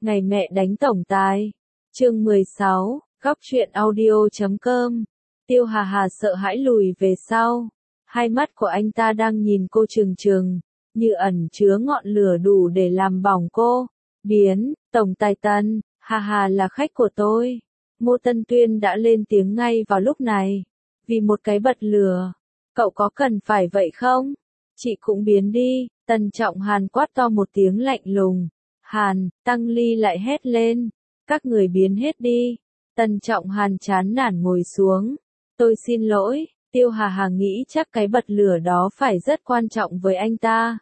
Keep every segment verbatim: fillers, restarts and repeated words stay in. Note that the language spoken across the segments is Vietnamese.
Ngày mẹ đánh tổng tài. Chương mười sáu, góc truyện audio chấm com. Tiêu Hà Hà sợ hãi lùi về sau. Hai mắt của anh ta đang nhìn cô trừng trừng, như ẩn chứa ngọn lửa đủ để làm bỏng cô. Biến, tổng tài Tần, Hà Hà là khách của tôi. Ngô Tân Tuyên đã lên tiếng ngay vào lúc này. Vì một cái bật lửa. Cậu có cần phải vậy không? Chị cũng biến đi. Tần Trọng Hàn quát to một tiếng lạnh lùng. Hàn, Tăng Ly lại hét lên. Các người biến hết đi. Tần Trọng Hàn chán nản ngồi xuống. Tôi xin lỗi. Tiêu Hà Hà nghĩ chắc cái bật lửa đó phải rất quan trọng với anh ta.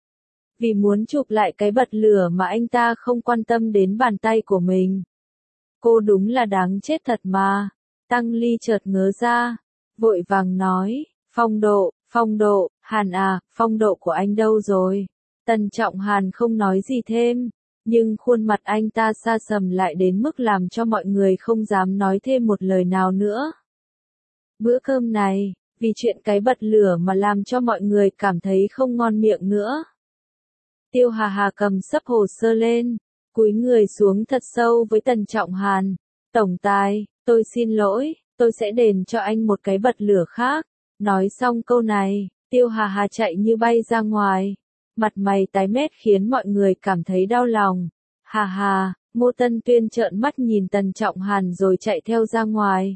Vì muốn chụp lại cái bật lửa mà anh ta không quan tâm đến bàn tay của mình. Cô đúng là đáng chết thật mà. Tăng Ly chợt ngớ ra. Vội vàng nói. Phong độ, phong độ, Hàn à, phong độ của anh đâu rồi? Tần Trọng Hàn không nói gì thêm. Nhưng khuôn mặt anh ta xa sầm lại đến mức làm cho mọi người không dám nói thêm một lời nào nữa. Bữa cơm này, vì chuyện cái bật lửa mà làm cho mọi người cảm thấy không ngon miệng nữa. Tiêu Hà Hà cầm sấp hồ sơ lên, cúi người xuống thật sâu với Tần Trọng Hàn. Tổng tài, tôi xin lỗi, tôi sẽ đền cho anh một cái bật lửa khác. Nói xong câu này, Tiêu Hà Hà chạy như bay ra ngoài. Mặt mày tái mét khiến mọi người cảm thấy đau lòng. Hà hà, Ngô Tân Tuyên trợn mắt nhìn Tần Trọng Hàn rồi chạy theo ra ngoài.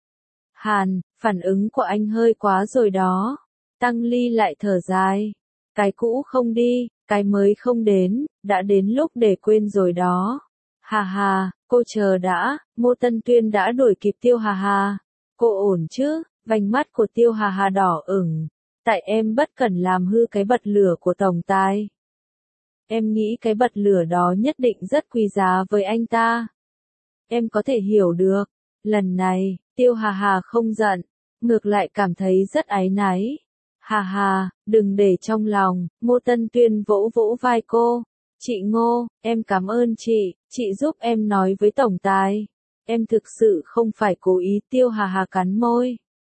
Hàn, phản ứng của anh hơi quá rồi đó. Tăng Ly lại thở dài. Cái cũ không đi, cái mới không đến, đã đến lúc để quên rồi đó. Hà hà, cô chờ đã. Ngô Tân Tuyên đã đuổi kịp Tiêu Hà Hà. Cô ổn chứ? Vành mắt của Tiêu Hà Hà đỏ ửng. Tại em bất cẩn làm hư cái bật lửa của tổng tài. Em nghĩ cái bật lửa đó nhất định rất quý giá với anh ta. Em có thể hiểu được. Lần này, Tiêu Hà Hà không giận, ngược lại cảm thấy rất áy náy. Hà Hà, đừng để trong lòng. Ngô Tân Tuyên vỗ vỗ vai cô. Chị Ngô, em cảm ơn chị, chị giúp em nói với tổng tài. Em thực sự không phải cố ý. Tiêu Hà Hà cắn môi.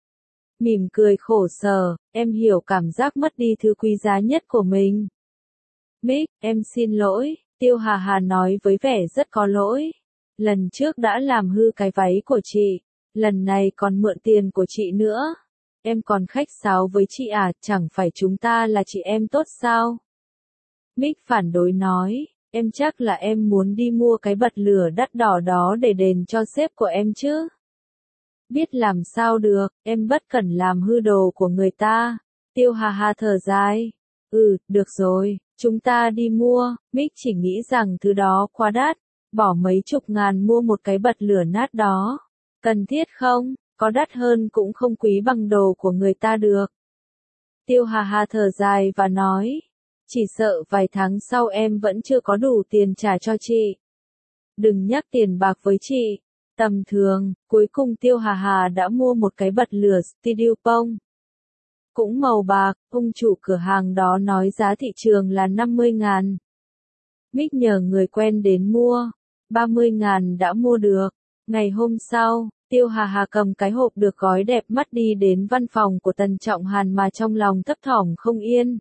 Mỉm cười khổ sở, em hiểu cảm giác mất đi thứ quý giá nhất của mình. Mick, em xin lỗi, Tiêu Hà Hà nói với vẻ rất có lỗi. Lần trước đã làm hư cái váy của chị, lần này còn mượn tiền của chị nữa. Em còn khách sáo với chị à, chẳng phải chúng ta là chị em tốt sao? Mick phản đối nói, em chắc là em muốn đi mua cái bật lửa đắt đỏ đó để đền cho sếp của em chứ? Biết làm sao được, em bất cẩn làm hư đồ của người ta. Tiêu Hà Hà thở dài. Ừ, được rồi, chúng ta đi mua. Mick chỉ nghĩ rằng thứ đó quá đắt, bỏ mấy chục ngàn mua một cái bật lửa nát đó. Cần thiết không? Có đắt hơn cũng không quý bằng đồ của người ta được. Tiêu Hà Hà thở dài và nói. Chỉ sợ vài tháng sau em vẫn chưa có đủ tiền trả cho chị. Đừng nhắc tiền bạc với chị. Tầm thường, cuối cùng Tiêu Hà Hà đã mua một cái bật lửa Studio Pong. Cũng màu bạc, ông chủ cửa hàng đó nói giá thị trường là năm mươi ngàn. Mick nhờ người quen đến mua, ba mươi ngàn đã mua được. Ngày hôm sau, Tiêu Hà Hà cầm cái hộp được gói đẹp mắt đi đến văn phòng của Tần Trọng Hàn mà trong lòng thấp thỏm không yên.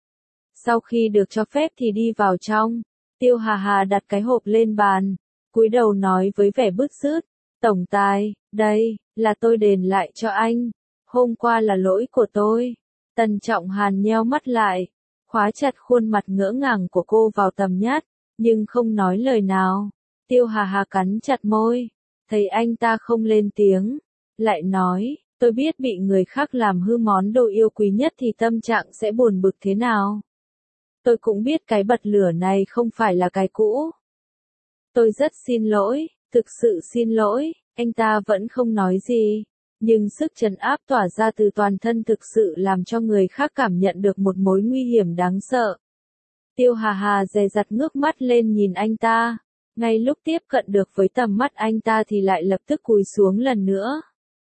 Sau khi được cho phép thì đi vào trong, Tiêu Hà Hà đặt cái hộp lên bàn. Cúi đầu nói với vẻ bứt rứt, tổng tài, đây, là tôi đền lại cho anh, hôm qua là lỗi của tôi. Tần Trọng Hàn nheo mắt lại, khóa chặt khuôn mặt ngỡ ngàng của cô vào tầm nhát, nhưng không nói lời nào. Tiêu Hà Hà cắn chặt môi, thấy anh ta không lên tiếng, lại nói, tôi biết bị người khác làm hư món đồ yêu quý nhất thì tâm trạng sẽ buồn bực thế nào. Tôi cũng biết cái bật lửa này không phải là cái cũ. Tôi rất xin lỗi, thực sự xin lỗi. Anh ta vẫn không nói gì, nhưng sức trấn áp tỏa ra từ toàn thân thực sự làm cho người khác cảm nhận được một mối nguy hiểm đáng sợ. Tiêu Hà Hà dè dặt ngước mắt lên nhìn anh ta, ngay lúc tiếp cận được với tầm mắt anh ta thì lại lập tức cúi xuống lần nữa.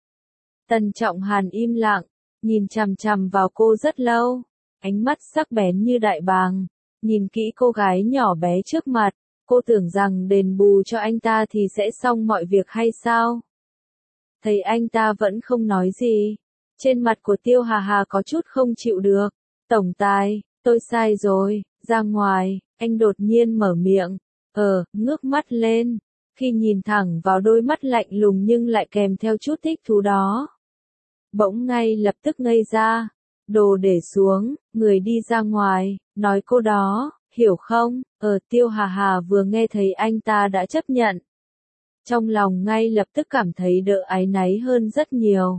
Tần Trọng Hàn im lặng, nhìn chằm chằm vào cô rất lâu, ánh mắt sắc bén như đại bàng, nhìn kỹ cô gái nhỏ bé trước mặt. Cô tưởng rằng đền bù cho anh ta thì sẽ xong mọi việc hay sao? Thấy anh ta vẫn không nói gì. Trên mặt của Tiêu Hà Hà có chút không chịu được. Tổng tài, tôi sai rồi, ra ngoài, anh đột nhiên mở miệng. Ờ, ngước mắt lên, khi nhìn thẳng vào đôi mắt lạnh lùng nhưng lại kèm theo chút thích thú đó. Bỗng ngay lập tức ngây ra, đồ để xuống, người đi ra ngoài, nói cô đó, hiểu không? Ờ, Tiêu Hà Hà vừa nghe thấy anh ta đã chấp nhận. Trong lòng ngay lập tức cảm thấy đỡ áy náy hơn rất nhiều.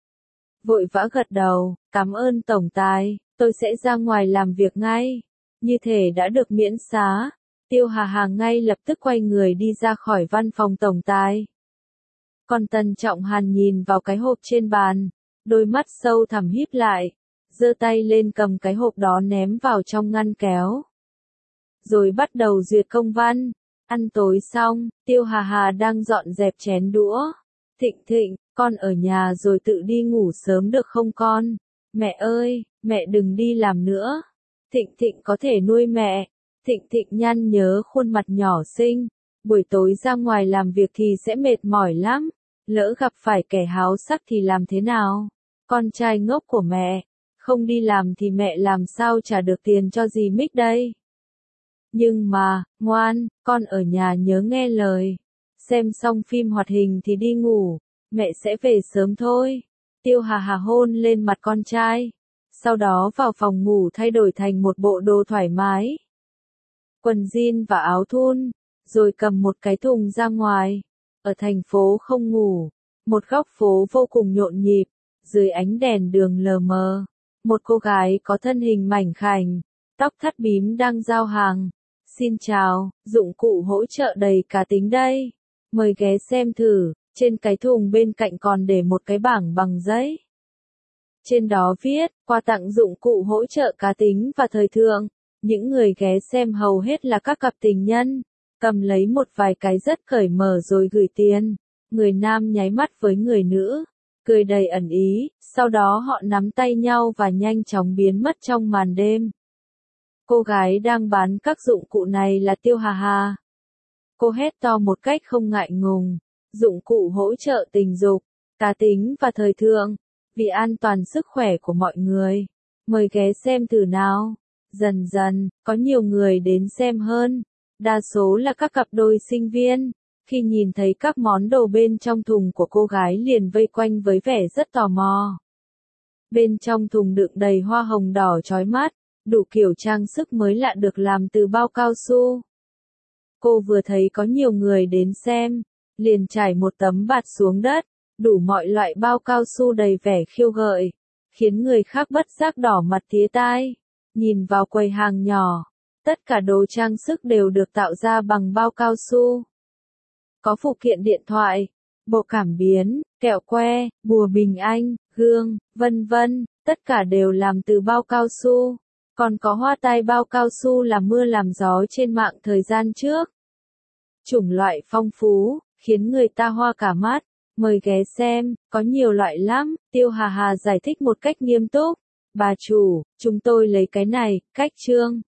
Vội vã gật đầu, cảm ơn tổng tài, tôi sẽ ra ngoài làm việc ngay. Như thể đã được miễn xá, Tiêu Hà Hà ngay lập tức quay người đi ra khỏi văn phòng tổng tài. Còn Tần Trọng Hàn nhìn vào cái hộp trên bàn, đôi mắt sâu thẳm híp lại, giơ tay lên cầm cái hộp đó ném vào trong ngăn kéo. Rồi bắt đầu duyệt công văn. Ăn tối xong, Tiêu Hà Hà đang dọn dẹp chén đũa. Thịnh Thịnh, con ở nhà rồi tự đi ngủ sớm được không con? Mẹ ơi, mẹ đừng đi làm nữa. Thịnh Thịnh có thể nuôi mẹ. Thịnh Thịnh nhăn nhớ khuôn mặt nhỏ xinh. Buổi tối ra ngoài làm việc thì sẽ mệt mỏi lắm. Lỡ gặp phải kẻ háo sắc thì làm thế nào? Con trai ngốc của mẹ. Không đi làm thì mẹ làm sao trả được tiền cho dì Mích đây? Nhưng mà, ngoan, con ở nhà nhớ nghe lời. Xem xong phim hoạt hình thì đi ngủ, mẹ sẽ về sớm thôi. Tiêu Hà Hà hôn lên mặt con trai. Sau đó vào phòng ngủ thay đổi thành một bộ đồ thoải mái. Quần jean và áo thun, rồi cầm một cái thùng ra ngoài. Ở thành phố không ngủ, một góc phố vô cùng nhộn nhịp, dưới ánh đèn đường lờ mờ. Một cô gái có thân hình mảnh khảnh, tóc thắt bím đang giao hàng. Xin chào, dụng cụ hỗ trợ đầy cá tính đây. Mời ghé xem thử, trên cái thùng bên cạnh còn để một cái bảng bằng giấy. Trên đó viết, quà tặng dụng cụ hỗ trợ cá tính và thời thượng. Những người ghé xem hầu hết là các cặp tình nhân. Cầm lấy một vài cái rất cởi mở rồi gửi tiền. Người nam nháy mắt với người nữ, cười đầy ẩn ý, sau đó họ nắm tay nhau và nhanh chóng biến mất trong màn đêm. Cô gái đang bán các dụng cụ này là Tiêu Hà Hà. Cô hét to một cách không ngại ngùng, dụng cụ hỗ trợ tình dục, cá tính và thời thượng, vì an toàn sức khỏe của mọi người. Mời ghé xem thử nào. Dần dần, có nhiều người đến xem hơn, đa số là các cặp đôi sinh viên. Khi nhìn thấy các món đồ bên trong thùng của cô gái liền vây quanh với vẻ rất tò mò. Bên trong thùng đựng đầy hoa hồng đỏ chói mắt, đủ kiểu trang sức mới lạ được làm từ bao cao su. Cô vừa thấy có nhiều người đến xem, liền trải một tấm bạt xuống đất, đủ mọi loại bao cao su đầy vẻ khiêu gợi, khiến người khác bất giác đỏ mặt tía tai. Nhìn vào quầy hàng nhỏ, tất cả đồ trang sức đều được tạo ra bằng bao cao su. Có phụ kiện điện thoại, bộ cảm biến, kẹo que, bùa bình anh, gương, vân vân, tất cả đều làm từ bao cao su. Còn có hoa tai bao cao su làm mưa làm gió trên mạng thời gian trước. Chủng loại phong phú, khiến người ta hoa cả mắt. Mời ghé xem, có nhiều loại lắm, Tiêu Hà Hà giải thích một cách nghiêm túc. Bà chủ, chúng tôi lấy cái này, cách trương.